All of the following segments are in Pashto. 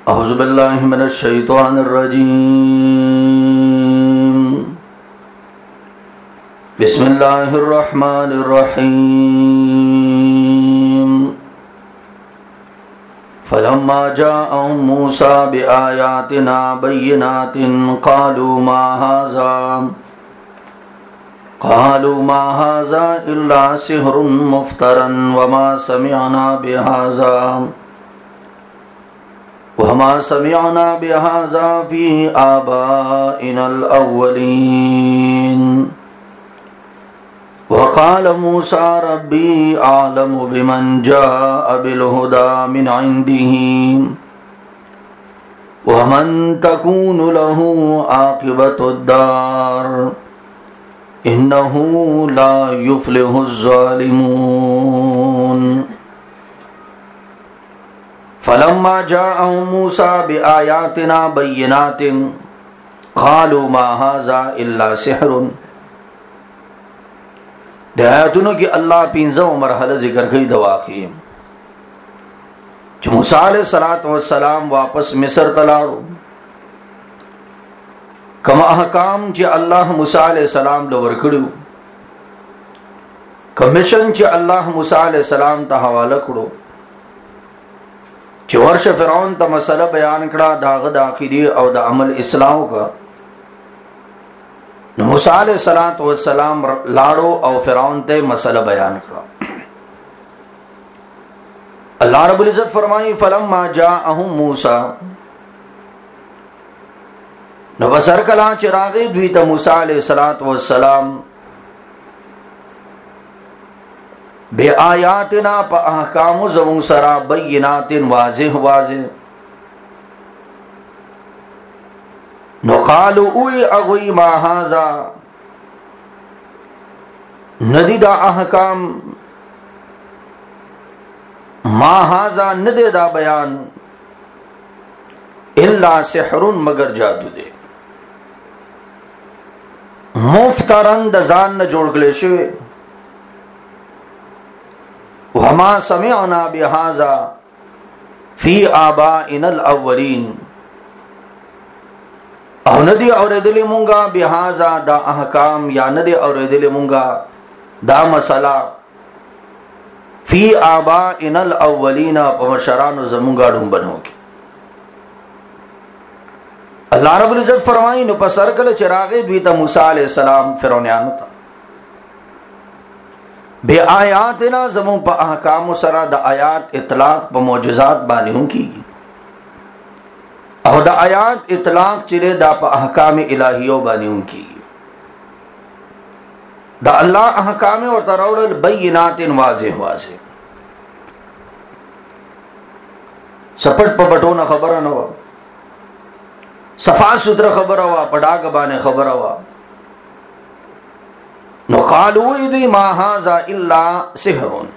अऊज़ु बिल्लाहि मिनश शैतानिर रजीम। बिस्मिल्लाहिर रहमानिर रहीम। फलम्मा जाअहुम मूसा बिआयातिना बय्यिनातिन क़ालू मा हाज़ा इल्ला सिहरुन मुफ्तरन वमा समिअना बिहाज़ा फ़ी आबाइनल अव्वलीन। वक़ाल मूसा रब्बी आलमु बिमन जाअ बिल हुदा मिन इंदिही वमन तकूनु लहू आक़िबतुद्दार इन्नहू ला युफ़्लिहुज़्ज़ालिमून। फलम्मा जाअहुम मूसा बिआयातिना बय्यिनातिन क़ालू मा हाज़ा इल्ला सिहरुन। आयतों की अल्लाह पिंजो मरहला जिक्र कई दवाक़ी मूसा अलैहिस्सलातु वस्सलाम वापस मिस्र तलाड़ो कम अहकाम चे अल्लाह मूसा अलैहिस्सलाम लवर कड़ो कमीशन चे अल्लाह मूसा अलैहिस्सलाम ता हवाला कड़ो चे वर्ष फिरौन ता मसला बयान कड़ा दाग़ दा अक़ीदे और दा अमल इस्लाम का मूसा अलैहिस्सलातु वस्सलाम लाड़ो और फिरौन ते मसला बयान कड़ा। अल्लाह रब्बुल इज़्ज़त फरमाई फलम्मा जाअहुम मूसा नबसर कला चिरागे द्वीत मूसा अलैहिस्सलातु वस्सलाम बे आयातिना प अहकामु ज़मूं सरा बय्यिनातिन वाज़िह नुक़ालु उई अगुई मा हाज़ा नदीदा अहकाम मा हाज़ा नदेदा बयान इल्ला सिहरुन मगर जादू दे मुफ्तरन दजान न जोड़ गले शिवे वमा समिअना बिहाज़ा फी आबाइनल अव्वलीन और नदी और दिल मुंगा बिहाज़ा दा अहकाम या नदी और दिल मुंगा दा मसला फी आबाइनल अव्वलीन पमशरान ज़मुंगा ढूंबनों की। अल्लाह रब्बुल इज़्ज़त फरमाई नु पसर कल चिरागे द्वीता मूसा अलैहिस्सलाम फिरौनियान था बे आयातिना ज़मूं प अहकाम सरा द आयात इतलाक प मौजज़ात बानियों की और द आयात इतलाक चिरे दा प अहकाम इलाहियों बानियों की द अल्लाह अहकाम और तरौल बय्यिनातिन वाज़िह सपट पपटो न खबर न वा सफा सुथरा खबर हवा पटाक बाने खबर हवा नुक़ालू इदी मा हाज़ा इल्ला सिहरुन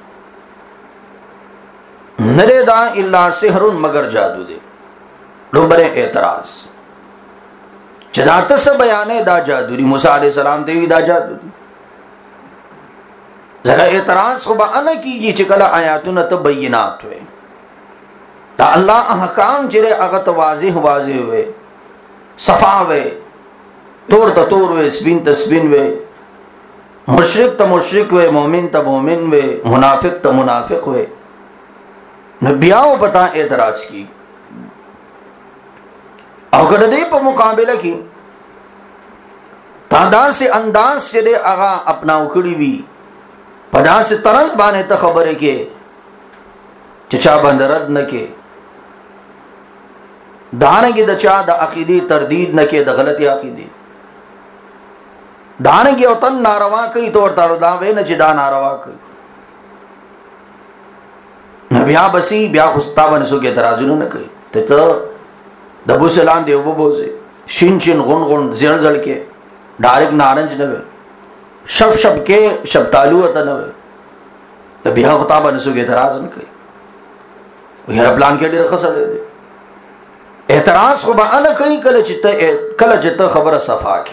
नरेदा इल्ला सिहरुन मगर जादू दे रुबरे एतराज जदात से बयाने दा जादूरी मूसा अलैहिस्सलाम देवी दा जादूरी जरा एतराज सुबह अन कीजिए चिकला आयातुन तो बय्यिनात हुए ता अल्लाह अहकाम चिरे अगत वाज़िह हुए सफा वे तोर तोर वे स्पिन तस्बिन वे मुशरिक त मुशरिक वे मोमिन त मोमिन वे मुनाफिक त मुनाफिक वे नबियाओं बता एतराज की अगर दे पर मुकाबला की तादाद से अंदाज से दे आगा अपना उकड़ी भी पदा से तरस बाने त खबर है के चचा बंदरद न के दाने की दचा द अकीदी तरदीद न के द गलती अकीदी दाने की औतन नारवा कई तौर तारुदावे न चिदा नारवा कई न ब्या बसी ब्या खुस्ता बनसु के तराजुन न कई ते तो दबु सलाम देव बोसे शिन शिन गुन गुन जड़ जड़ के डायरेक्ट नारंज नवे शब शब के शब तालु अत नवे तो ब्या खुता बनसु के तराजुन कई यार प्लान के डर खसड़े दे एतराज को बान कई कल चित्त खबर सफा के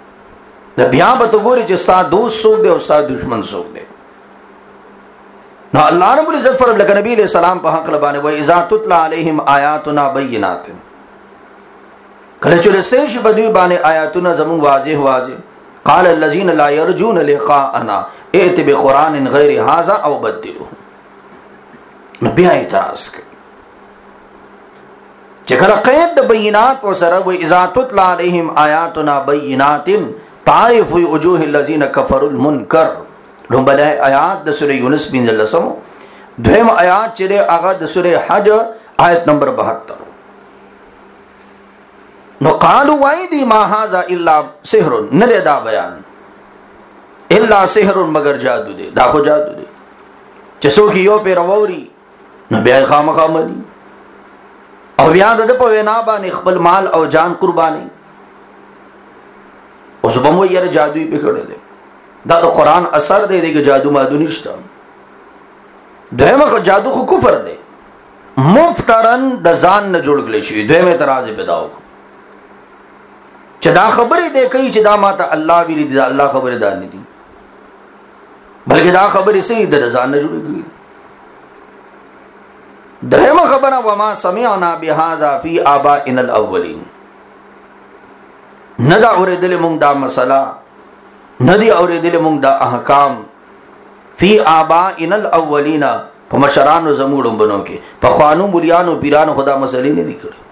न ब्या बतगोरी जिस्ता दोस्त सोख दे उस्ता दुश्मन सोख दे نو الله رب العزت فرمایي لکه نبی علیہ السلام په حق لبانه و اذا تتلى عليهم آیاتنا بینات، کله چې لسته شي بدوی باندې آیاتونه زمون واضح واضح، قال الذين لا يرجون لقاءنا ائت بقران غیر هذا او بدله. نو بیا اعتراض کوي چې کله قید د بینات او سره و اذا تتلى عليهم آیاتنا بینات تعرف في وجوه الذين كفروا المنکر. لومبل آیات د سوره یونس 15 دویم آیات چې هغه د سوره حج آیت نمبر 72. نو قالوا وایدی ما هذا الا سحر، نه دا بیان الا سحر مگر جادو دی، دا خو جادو دی چې څوک یو په راووري نو بیا خامخا ملي او بیا د په وینا باندې خپل مال او جان قرباني. اوس به مو یې جادوی په کړه دی، دا د قران اثر دی چې جادو مادو نشته. دغه جادو خو کفر دی، مفترن د ځان نه جوړ کړی شي. دویم اعتراض پیدا وکړ چې دا خبره دی کوي چې دا ماته الله ویلي دی، الله خبره ده نه دي، بلکې دا خبره سي د ځان نه جوړ کړی. دغه خبره وما سمعنا بهذا في آبائنا الاولين، نه دا اورېدل موږ دا مسله، نه دی اورېدل موږ دا احکام فی آبائنا الاولین، په مشرانو زموږ بنو کې په خوانو مليانو پیرانو خدا مسلې نه دي کړې.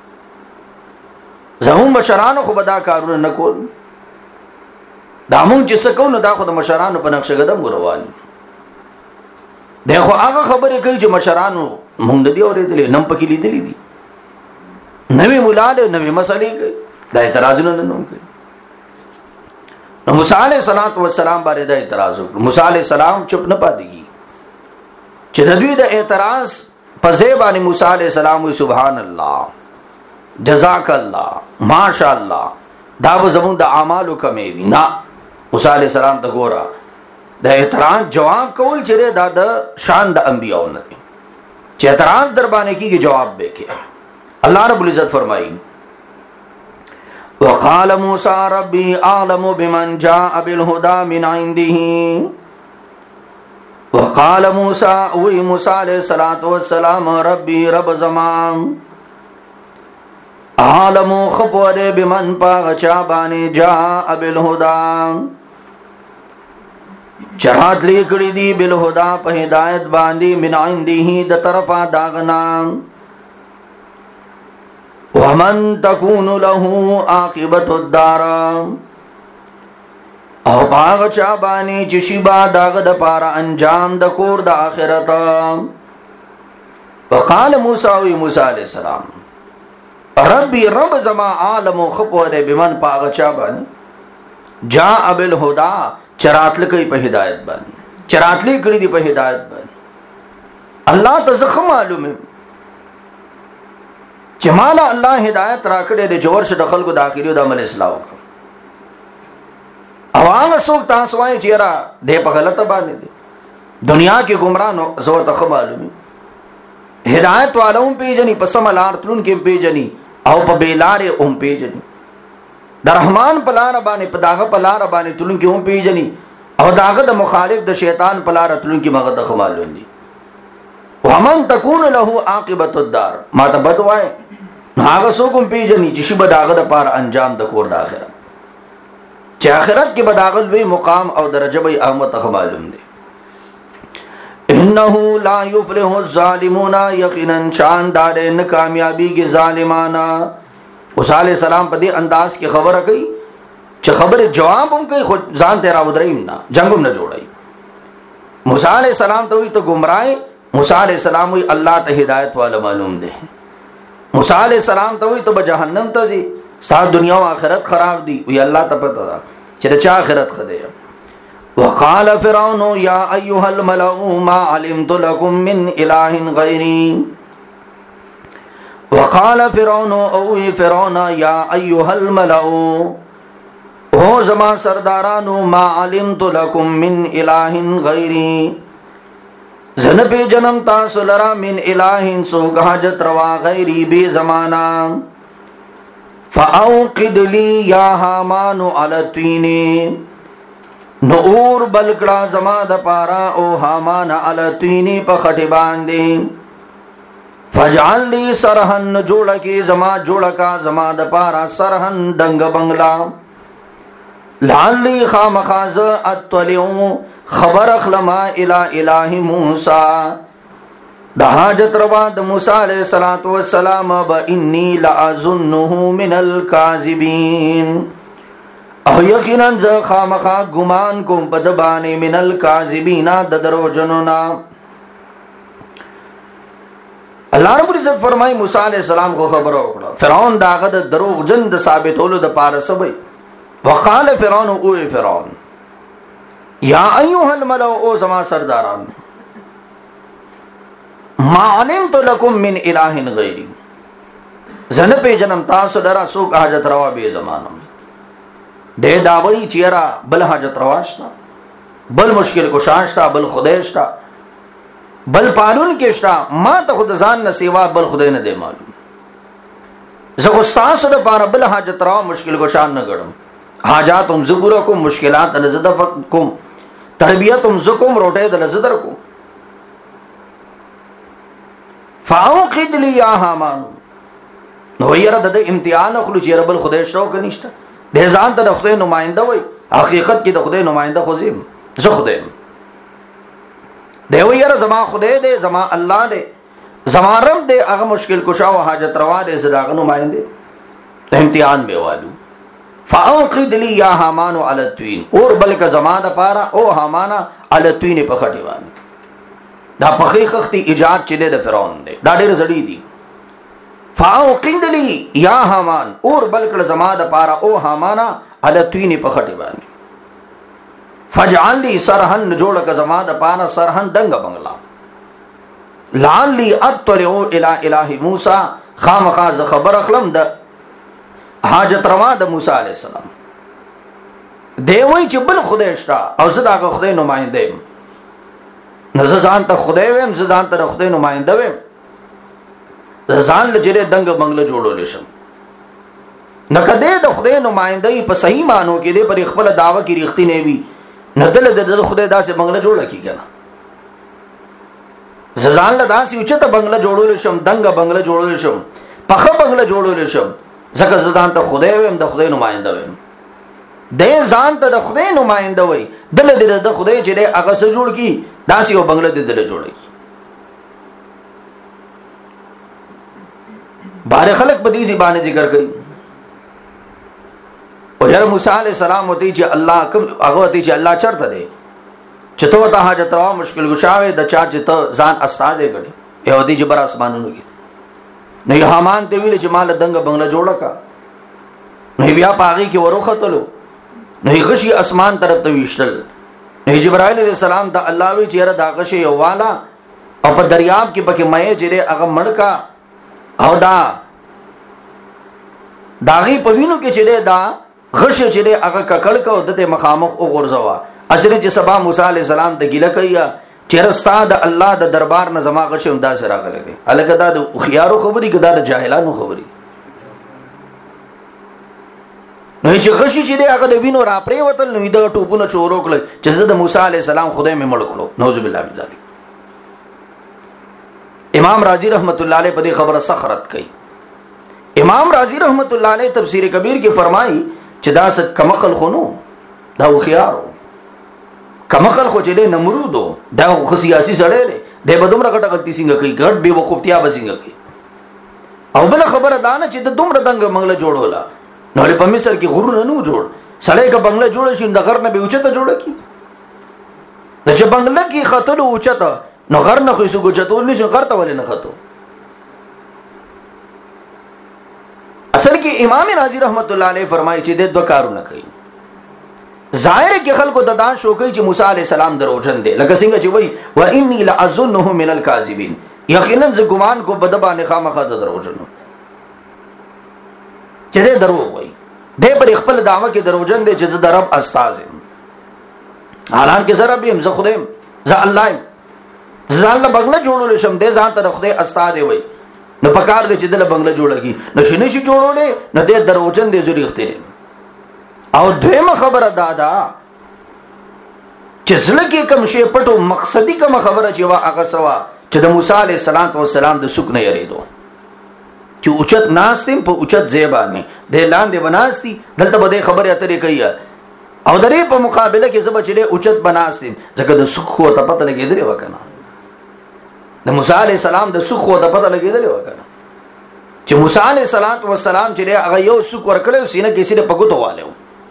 زموږ مشرانو خو بدا کارونه نه کول، دا موږ چې څه کوو دا خو د مشرانو په نقشه قدم روان دی. خو هغه خبرې کوي چې مشرانو موږ نه دی اورېدلې، نم پکې لیدلې دي، نوې مولا له نوې مسلې کوي، دا اعتراضونه نه کوي. موسی علیہ السلام باندې دا اعتراض وکړ. موسی علیہ السلام چپ نه پاتېږي چې د دوی د اعتراض په ځای باندې موسی علیہ السلام وی سبحان الله جزاک الله ماشاء الله، دا به زمون د اعمالو کمې وي. نه، موسی علیہ السلام ته ګوره د اعتراض جواب کول چې دا د شان د انبیاء نه دي، چې اعتراض در باندې کیږي جواب به کې. الله رب العزت فرمایي وقال موسى ربي أعلم بمن جاء بالهدى من عنده. وقال موسى وی موسی علیہ الصلوۃ والسلام ربي رب زمان عالم خبر بمن پاغچا باندې جاء بالهدى چرات لیکړي دي بالهدى په هدایت باندې من عنده د طرفا داغنا ومن تكون له عاقبت الدار او باغ چا باندې چې شی با داغ د پارا انجام د کور د اخرت. وقال موسی وی موسی علیہ السلام ربي رب زما عالم خبر بمن باغ چا باندې جاء بالهدى چراتل کوي په هدایت باندې، چراتل کړي دي په هدایت باندې. الله تزخم معلومه چې مالا الله هدایت راکړي د جوړ شه د خلکو د اخیری د عمل اصلاح وکړه. او هغه څوک تاسو وایي چې را دې په غلطه باندې دي دنیا کې گمراه نو زور ته معلومي هدایت والوں پیجنی په سم لار تلون کې پیجنی او په بیلارې هم پیجنی، د رحمان په لار باندې په داغه په لار باندې تلون کې هم پیجنی، او داغه د مخالف د شیطان په لار تلون کې مغه د معلوم دي. ومن تكون له عاقبت الدار ما ته بدوای هغه څوک هم پیجنی چې شی به داغه د پار انجام د کور د اخرت، چې اخرت کې به داغه لوی مقام او درجه به احمد ته معلوم دي. انه لا يفلح الظالمون یقینا شاندار نه کامیابی کې ظالمانا. موسی علیہ السلام په دې انداز کې خبره کوي چې خبره جواب هم کوي، خو ځان ته راودریم نه، جنگ هم نه جوړای. موسی علیہ السلام ته وي ته گمراه، موسی علیہ السلام وی الله ته هدایت والا معلوم دی. موسی علیہ السلام ته وی ته به جهنم ته ځي، ستا دنیا او آخرت خراب دي، وی الله ته پته ده چې د چا آخرت خده. وقال فرعون یا ایها الملأ ما علمت لكم من اله غیری. وقال فرعون او فرعون یا ایها الملأ او زما سردارانو ما علمت لكم من اله غیری، زن پی جنم تاسو لرا من الہ سوگ حاجت روا غیری بی زمانا. فاوقد لی یا حامان علی الطین، نو اور بلکړه زما د پارا او حامان علی طینی په خټی باندې فجعل لی سرحن جوړه کی زما جوړه کا زما د پارا سرحن دنګ بنگلا لعلی خامخاز اطلعو خبر اخلما الہ موسی د حاجت روا د موسی علیہ الصلوۃ والسلام با انی لاظنه من الکاذبین او یقینا ز خامخا ګمان کوم په د باندې من الکاذبین د دروژنونا الله رب العزت فرمای موسی علیہ السلام کو خبر وکړه فرعون داغه د دروغ جن د ثابتولو د پاره سبي وقال فرعون او فرعون یا ایها الملأ او زما سرداران ما علمت لكم من اله غیری زنه په جنم تاسو درا سو حاجت روا به زمانم دے داوی چیرا بل حاجت رواشتا بل مشکل کشاشتا بل خدایشتا بل پالون کېشتا ما ته خود ځان نه سیوا بل خدای نه دی معلوم زه استاد سره پاره بل حاجت روا مشکل کشان نه غړم حاجات هم زګور کوم مشکلات نه زده کوم تربیت هم زکم روټه د لزدر کو فاوقد لي يا حامان نو یره د امتحان خلو چې رب خدای شو کنيشته د ځان ته د خدای نماینده وای حقیقت کې د خدای نماینده خو زم زه خدای دی ویره زما خدای دی زما الله دی زما رب دی هغه مشکل کشا او حاجت روا دی زداغه نماینده امتحان به والو فاوقد لي يا حامان على الطين اور بلک زما د پارا او حامانا على الطين په خټي باندې دا پخې خختي ایجاد چله د فرعون دی دا ډېر زړی دی فاوقد لي يا حامان اور بلک زما د پارا او حامانا على الطين په خټي باندې فجعل لي سرحن جوړ ک زما د پارا سرحن دنګ بنگلا لعلی اطلع الى اله موسی خامخاز خبر اخلم د حاجت روا د موسی علیہ السلام دی وای چې بل خدای شتا او زه دا خدای نماینده یم نه زه ځان ته خدای ویم زه ځان ته خدای نماینده ویم ځان لجره دنګ بنگله جوړول شم نه کده د خدای نماینده په صحیح مانو کې دی پر خپل داوا کې ریښتې نه وي نه دل د خدای داسې بنگله جوړه کیږي زه ځان له داسې اوچته بنگله جوړول شم دنګ بنگله جوړول شم پخه بنگله جوړول شم زکه ځان ته خدای ویم د خدای نماینده ویم د ځان ته د خدای نماینده وای دل د خدای چې هغه سره جوړ کی داسې یو بنگله دل جوړ کی بار خلق بدی زبان ذکر کوي او یاره موسی علیہ السلام وتی چې الله کوم هغه وتی چې الله چرته دی چې تو ته حاجت روا مشکل گشاوه د چا چې ته ځان استاد کړي یو دی چې بر اسمانونو کې نه حامان ته ویل چې مال دنګ بنگله جوړه کا نه بیا پاغي کې وروختلو نه غشي اسمان طرف ته ویشتل نه جبرائیل علیہ السلام ته الله وی چې را دا غشي یو والا او په دریاب کې پکې مې چې هغه مړکا او داغي په وینو کې چې دا غش چې هغه ککړ کو دته مخامخ او غرزوا اصل چې سبا موسی علیہ السلام ته ګیله کوي چیرستا د الله د دربار نه زما غشم دا سره غلګي الګا د خيارو خبري کدا د جاهلانو خبري نو چې غشي چې هغه د وینو را پرې وتل نو د ټوپونه چورو کړل چې د موسی علی السلام خدای مې مړ کړو نعوذ بالله من ذلک امام رازی رحمت الله علیه په دې خبره سخرت کوي امام رازی رحمت الله علیه تفسیر کبیر کې فرمایي چې دا څه کمقل خونو دا خيارو کمقل خو چې نمرودو دا خو سیاسي سړی دی د بدومره غټه غلطي څنګه کوي ګډ به وقفتیا به څنګه کوي او بل خبره دا نه چې د دومره دنګ منګله جوړولا نو په مصر کې غرور نه جوړ سړی کا بنگله جوړ شي د غر نه به اوچته جوړ کی د چې بنگله کې خطر اوچته نو غر نه خو سګو چتول نشي غر ته ولې نه خطو اصل کې امام رازی رحمت الله علیه فرمایي چې د دوه کارونه کوي ظاهر کې خلکو د دان شو کوي چې موسی علی السلام دروژن دي لکه څنګه چې وای و انی لاظنه من الکاذبین یقینا ز ګمان کو بدبانه خامخا دروژن چې دې دروغ وای دې پر خپل دعوه کې دروژن دي چې د رب استاد حالانکه زه رب يم زه خدایم زه الله يم زه الله بغله جوړول شم دې ځان ته خدای استاد وای نو پکار دې چې دل بغله جوړږي نو شنه شي جوړولې نو دې دروژن دې زری اختیار او دویمه خبره دادا چې زړه کې کوم شی پټو مقصدی کوم خبره چې وا هغه سوا چې د موسی علیه السلام د سوک نه یریدو چې اوچت ناستم په اوچت زیبانه د لاندې بناستی دلته به خبره اترې کوي او درې په مقابله کې زب چې اوچت بناستم ځکه د سوک خو ته پته لګېدلې وکنه د موسی علیه السلام د سوک خو ته پته لګېدلې وکنه چې موسی علیه السلام چې هغه یو سوک ورکړو سینه کې سره پګوتو والو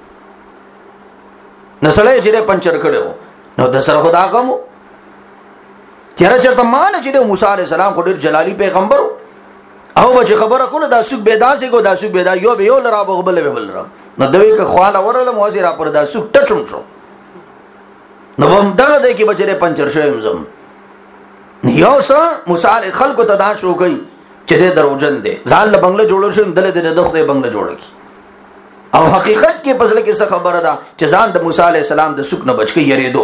نسله چې پنچر کړو نو د سره خدا کوم تیرا چرته مان چې موسی علیه السلام خو ډیر جلالی پیغمبر او به خبره کوله دا سوق بيداسي کو دا سوق بيدا یو به یو لرا بغبل به بل را نو دوی که خواله ورله موسی را پر دا سوق ټچون شو نو هم دغه د کی بچره پنچر شوم زم یو څه موسی علیه خلق ته دا شو کوي چې د دروژن دي ځان له بنگله جوړل شو دله د دغه بنگله جوړ کی او حقیقت کې پسله کې څه خبره ده چې ځان د موسی علیه السلام د سوق نه بچ کې یریدو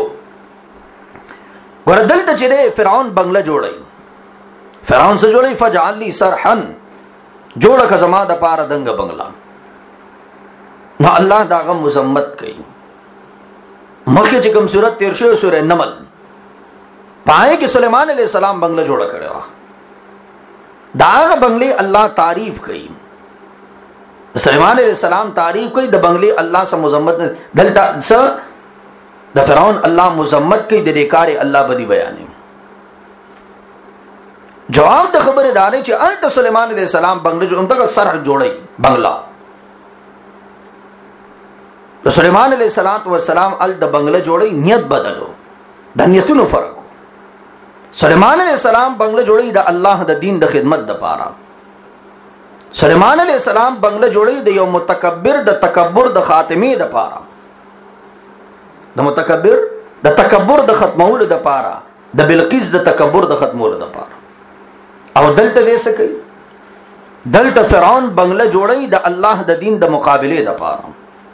وردل ته چې فرعون بنگله جوړای فرعون سے جوړی فجعل لي سرحا جوړه کا زما د پاره دنګ بنگلا نو الله داغه مذمت کوي مخکې چې کوم صورت تیر شو سورہ نمل پای کې سليمان عليه السلام بنگلا جوړه کړو داغه بنگلي الله تعریف کوي سليمان عليه السلام تعریف کوي د بنگلي الله سره مذمت دلته د فرعون الله مذمت کوي د دې کار الله بدی بیانې جواب د خبره داري چې انت سليمان عليه السلام بنگله جو انتګه سرح جوړي بنگلا سليمان عليه السلام ال د بنگله جوړي نیت بدلو د نیتونو فرق سليمان عليه السلام بنگله جوړي د الله د دین د خدمت د پاره سليمان عليه السلام بنگله جوړي د یو متکبر د تکبر د خاتمه د پاره د متکبر د تکبر د ختمولو د پاره د بلقیس د تکبر د ختمولو د پاره او دلته دې څه کوي دلته فرعون بنگله جوړي د الله د دین د مقابله د پاره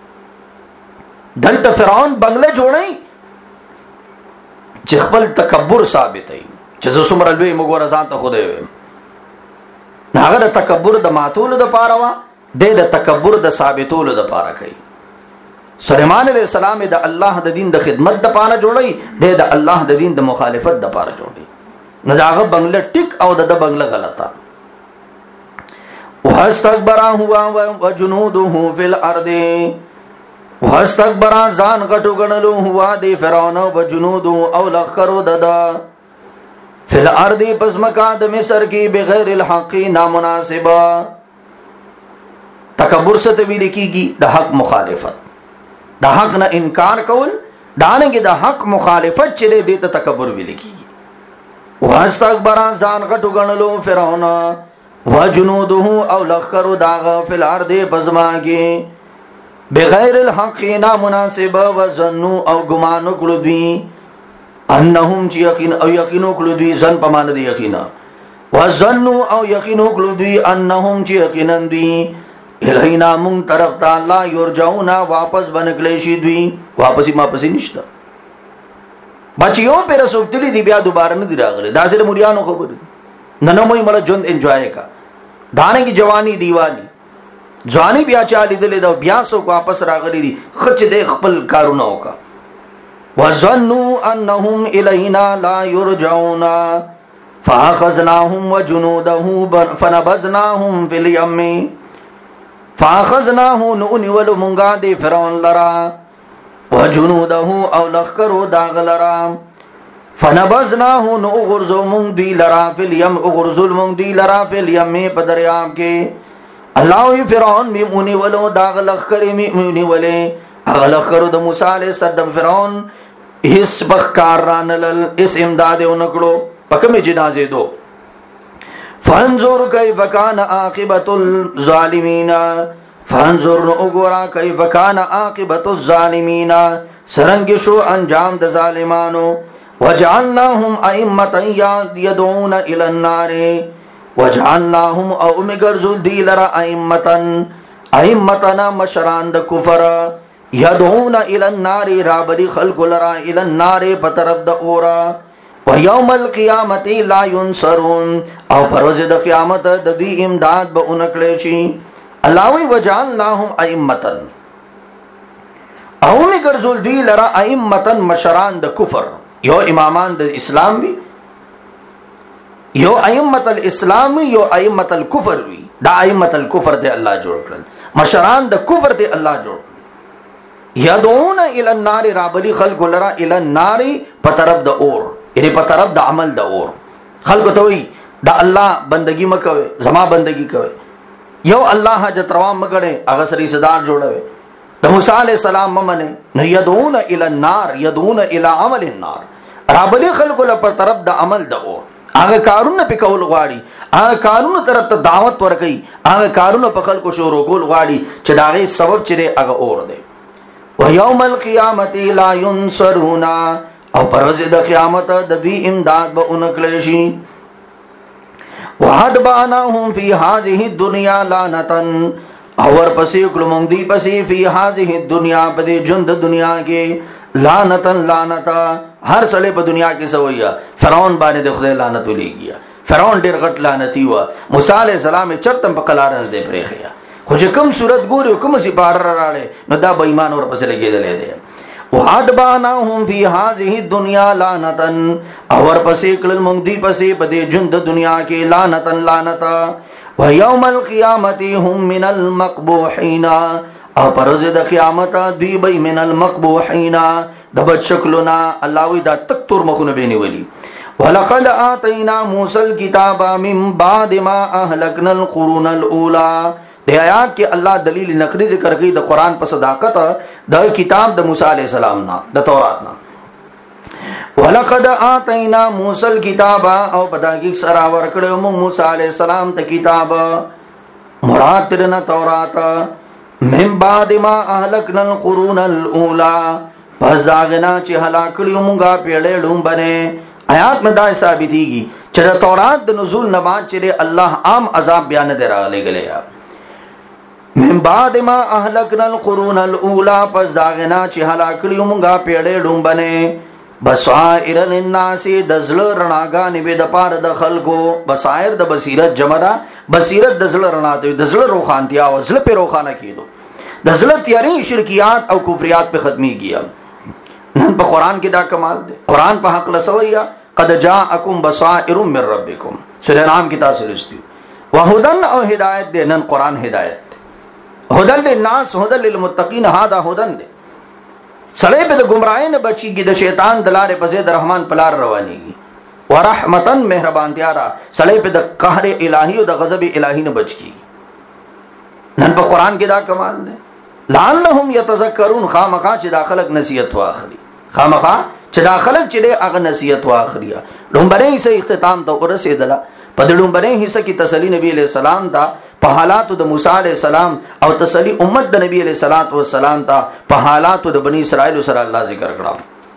دلته فرعون بنگله جوړي چې خپل تکبر ثابتوي چې زه څومره لوی مګور ځان ته خوده وي هغه د تکبر د ماتولو د پاره وا د تکبر د ثابتولو د پاره کوي سليمان عليه السلام د الله د دین د خدمت د پاره جوړي د الله د دین د مخالفت د پاره جوړي نو داغه بنگله ټیک او د بنگله غلطه واستكبر هو وجنوده في الارض واستكبر ځان غټو غنلو هو د فرعون او جنوده او لخرو ددا في الارض پس مکا د مصر کی بغیر الحق نامناسبه تکبر څه ته ویل کیږي د حق مخالفت د حق نه انکار کول دانګي د حق مخالفت چره دي ته تکبر ویل کیږي واستكبر ځان غټو غنلو فرعون وجنوده او لخرو داغه فی الارض بزماږي بغیر الحق نامناسب وظنوا او ګمان وکړو دوی انهم یقین او یقین وکړو دوی ځن په مان دي یقینا وظنوا او یقین وکړو دوی انهم یقینا دوی الینا مون طرف ته الله یرجعون واپس بنکلی شي دوی واپسی ما پسې نشته بچیو پر سوکتلی دی بیا دوباره نه دی راغله دا سره مریانو خبره نن موي مړه ژوند انجوای کا دانه کی جوانی دیوانی ځواني بیا چا لیدل دا بیا سو واپس راغلي دي خچ دې خپل کارونه وکا وظنوا انهم الینا لا یرجعون فاخذناهم وجنوده فنبذناهم في اليم فاخذناه نؤنول مونږه دې فرعون لرا وجنوده او لخرو داغلرا فنبذناه نغرزو مونږ دی لرا فی الیم اغرزل مونږ دی لرا فی الیم په دریاب کې الله وی فرعون میمونی ولو داغ لخر میمونی ولې اغلخر د موسی علیہ السلام فرعون اس بخکار رانل اس امداد اونکړو پکمه جنازه دو فانظر کیف کان عاقبت الظالمین فانظر وګورا کیف کان عاقبت الظالمین سرنګ شو انجام د ظالمانو وجعلناهم ائمه يدعون الى النار وجعلناهم او مغرزل دی لرا ائمتنا مشران د کفر يدعون الى النار رابدي خلق لرا الى النار بطرف د اورا ويوم القيامه لا ينصرون او پروز د قیامت د دې امداد به اونکړي شي الله وی وجعلناهم ائمه او می ګرځول دوی لرا ائمه مشران د کفر، یو امامان د اسلام وی، یو ائمه الاسلام وی، یو ائمه الکفر وی. دا ائمه الکفر دی الله جوړ کړل، مشران د کفر دی الله جوړ کړل. یدعون الی النار، رابلی خلق لرا الی النار په طرف د اور، یعنی په طرف د عمل د اور. خلق ته وی دا الله بندگی مکوي، زما بندگی کوي. یو الله حاجت روا مګړې هغه سری صدار جوړوي. د موسی علیہ السلام ممنه نو یدعون الی النار، یدعون الی عمل النار، رابلی خلق له په طرف د عمل د اور. هغه کارونه په کول غواړي، هغه کارونه طرف ته دعوت ورکړي، هغه کارونه په خلکو شروع کول غواړي چې داغه سبب چره هغه اور دی. ويوم القيامه لا ينصرون، او پر ورځ د قیامت د دوی امداد به اونکړي شي. وحدبانهم في هذه الدنيا لعنتا، اور پسې کلمون دی پسې فی هذه الدنيا په دې ژوند دنیا کې لعنتا لعنتا. هر سړی په دنیا کې سویا فرعون باندې د خدای لعنت ولېږي. فرعون ډېر غټ لعنتی و، موسی علیہ السلام چرته په قلارن دې پرېخیا. خو چې کوم صورت ګوري کوم سي بار راړي نو دا بې ایمان اور پسې لګېدلې دي. وحدبانهم فی هذه الدنيا لعنتا، اور پسې کړل مونږ دی پسې په دې ژوند دنیا کې لعنتا لعنتا. ويوم القيامه هم من المقبوحين، او پرز د قیامت دوی به من المقبوحین د بد شکلنا. الله وی دا تک تور مخونه بینی ولی. ولقد آتینا موسی الكتاب من بعد ما اهلكنا القرون الاولى. د آیات کې الله دلیل نقلی ذکر کوي د قران په صداقت د کتاب د موسی علیہ السلام نه، د تورات نه. ولقد آتینا موسی الكتاب، او بداګي سرا ورکړو موسی علیہ السلام ته کتاب، مراد ترنا تورات. من بعد ما اهلكنا القرون الاولى، پس داغنا چې هلاک کړیو مونږه پیړې لومبنه. آیات میں دا ثابتېږي چې د تورات د نزول نه بعد چې الله عام عذاب بیان دراغلي غلیا. من بعد ما اهلكنا القرون الاولى، پس داغنا چې هلاک کړیو مونږه پیړې لومبنه. بصائر للناس، د زړه رڼاګانې به د پاره د خلکو. بصائر د بصیرت جمع ده، بصیرت د زړه رڼا ته، د زړه روښانتیا او زړه په روښانه کېدو، د زړه تیاری شرکیات او کفریات په ختميږي. نن په قران کې دا کمال دی. قران په حق لسویا قد جاءکم بصائر من ربکم، سورہ انعام کې تاسو لستیو. وهدن او هدایت دی. نن قران هدایت، هدن للناس هدن للمتقین. هذا هدن دی. سړی په د گمراهۍ نه بچیږي، د شیطان د لارې په ځای د رحمان په لار روانېږي. ورحمتن مهربانتیا را، سړی په د قهر الهي او د غضب الهي نه بچ کیږي. نن په قران کې دا کمال دی. لعلهم يتذكرون، خامخا چې داخلك نصیحت واخلي، خامخا چې داخلك چې هغه نصیحت واخلي. لومبنه سه اختتام ته ورسېدله. په دې لومبنه حصہ کې تسلی نبی علیہ السلام دا په حالاتو د موسی علیہ السلام، او تسلی امت د نبی علیہ الصلوۃ والسلام ته په حالاتو د بنی اسرائیل سره الله ذکر کړو.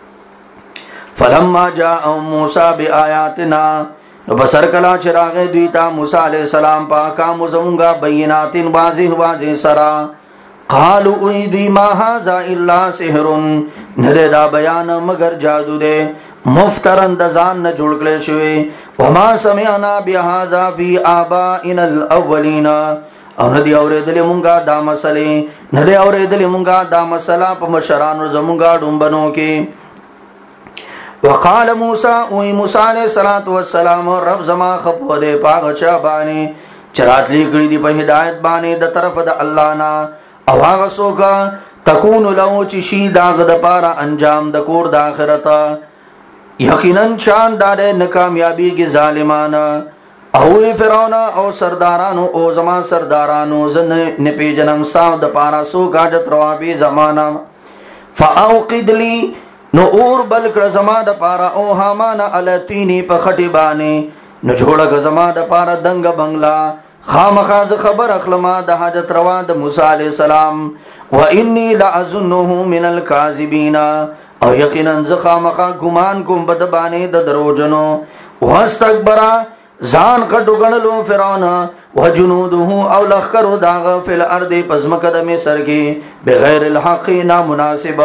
فلما جاء موسی بآیاتنا، نو بسر کلا چراغ دوی ته موسی علیہ السلام په احکام زمونږه بینات واضح واضح سرا. قالوا ایدی ما هذا الا سحر، نه دا بیان مگر جادو دی، مفترن د ځان نه جوړ کړی شوی. وما سمعنا بهذا فی آبائنا الاولین، او ندی اوریدلې مونږه دا مسلې، ندی اوریدلې مونږه دا مسله په مشرانو زمونږه ډومبنو کې. وقال موسی، او موسی علیہ الصلوۃ والسلام، رب زما خپو دې پاغه چا باندې چراتلی کړي دی په هدایت باندې د طرف د الله نه. او هغه څوک تكون له چې شي داغه د پاره انجام د کور د آخرت. یقینا شاندار ناکامیابی کې ظالمانه. او فرعون او سردارانو، او زما سردارانو زن نه پیجنم ساو د پاره سو گاجت روابي زمانہ. فاوقد لی، نو اور بل کړه زما د پاره او حامان التینی په خټی باندې، نو جوړه زما د پاره دنګ بنگلا. خامخا خبر اخلما د حاجت روا د موسی علیہ السلام. وانی لاظنه من الکاذبین، او یقینا خامخا ګمان کوم بد باندې د دروژنو. واستكبر، ځان کټو غنلو فرعون، وجنوده او لخر داغ فی الارض پزمکه د مصر کې بغیر الحق نامناسبه.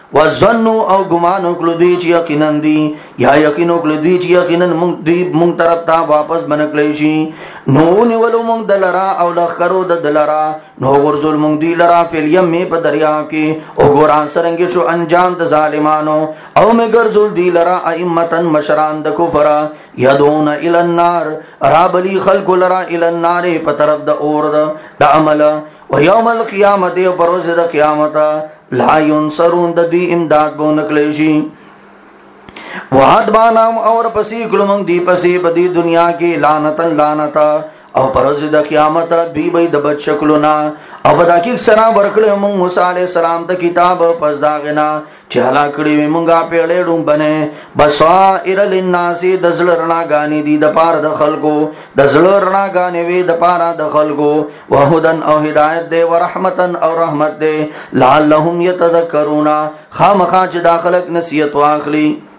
وظنوا او ګمان وکړو دوی چې یقینا دي یا یقین وکړو دوی چې یقینا مونږ طرف ته واپس بنکلی شي نو نیولو مونږ دلرا او لخرو د دلرا نو ورزول مونږ دی لرا فل یم په دریاب کې او ګوران سرنګ شو انجام د ظالمانو او مې ګرځول دی لرا ائمتن مشران د کفر يدون الى النار رابلی خلق لرا الى النار په طرف د اور د عمل و یوم القیامت پروز د قیامت لا ينصرون د دوی امداد بو نکلی شي وعد بانام اور پسی کلمنگ دی پسی بدی دنیا کی لعنتن لعنتا او پروز د قیامت دوی به د بد شکلنا او بداکی سره ورکړو موږ موسی علی السلام ته کتاب پس داغنا چې هلا کړی موږ په لړم بنه بصائر للناس د زلرنا غانی دی د پار د خلقو د زلرنا غانی وی د پار د خلقو وهدن او هدایت دی ورحمتن او رحمت دی لعلهم يتذكرون خامخا چې داخلك نصیحت واخلي